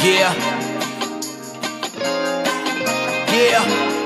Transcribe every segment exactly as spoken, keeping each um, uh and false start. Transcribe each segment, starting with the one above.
Yeah. Yeah.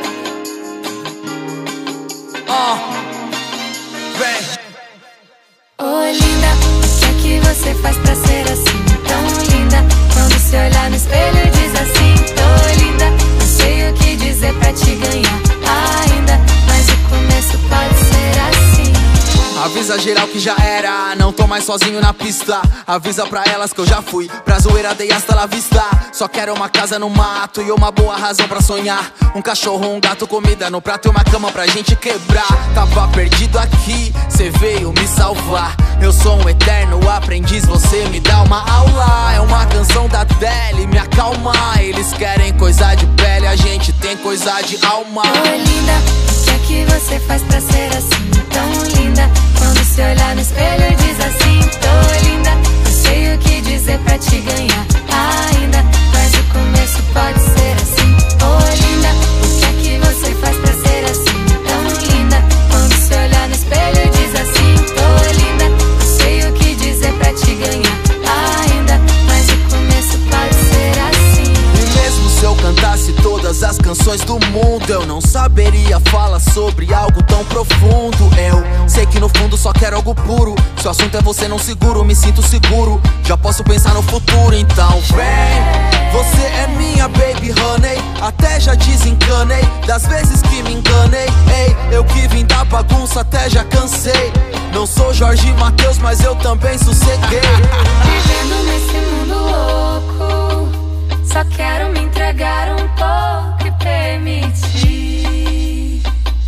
Uh. Vem. Oi, linda, o que é que você faz pra ser assim tão linda? Quando se olhar no espelho e diz assim, tô linda. Não sei o que dizer pra te ganhar ainda, mas o começo pode ser assim. Avisa geral que já era, não tô mais sozinho na pista. Avisa pra elas que eu já fui pra zoeira, dei hasta la vista. Só quero uma casa no mato e uma boa razão pra sonhar. Um cachorro, um gato, comida no prato e uma cama pra gente quebrar. Tava perdido aqui, cê veio me salvar. Eu sou um eterno aprendiz, você me dá uma aula. É uma canção da Adele, me acalma. Eles querem coisa de pele, a gente tem coisa de alma. Oi, linda, o que é que você faz pra ser assim tão linda? Quando se olhar no espelho e diz assim, tô linda. Não sei o que dizer pra te ganhar ainda, mas o começo pode ser assim. Oi, linda, o que é que você faz pra ser assim tão linda? Quando se olhar no espelho e diz assim, tô linda. Não sei o que dizer pra te ganhar ainda, mas o começo pode ser assim. E mesmo se eu cantasse todas as canções do mundo, eu não saberia falar sobre algo tão profundo. Eu sei que no fundo só quero algo puro. Se o assunto é você, não seguro, me sinto seguro. Já posso pensar no futuro, então vem. Você é minha baby honey, até já desencanei das vezes que me enganei. Ei, eu que vim da bagunça, até já cansei. Não sou Jorge Mateus, mas eu também sosseguei. Vivendo nesse mundo louco, só quero me entregar um pouco e permitir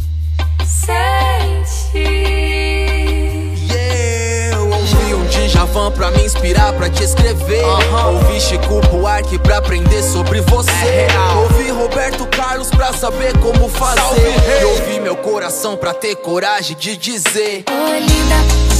sentir. Yeah, eu ouvi um Djavan pra me inspirar, pra te escrever. uh-huh. Ouvi Chico Buarque pra aprender sobre você. É ouvi Roberto Carlos pra saber como fazer. E ouvi meu coração pra ter coragem de dizer, Oi, linda,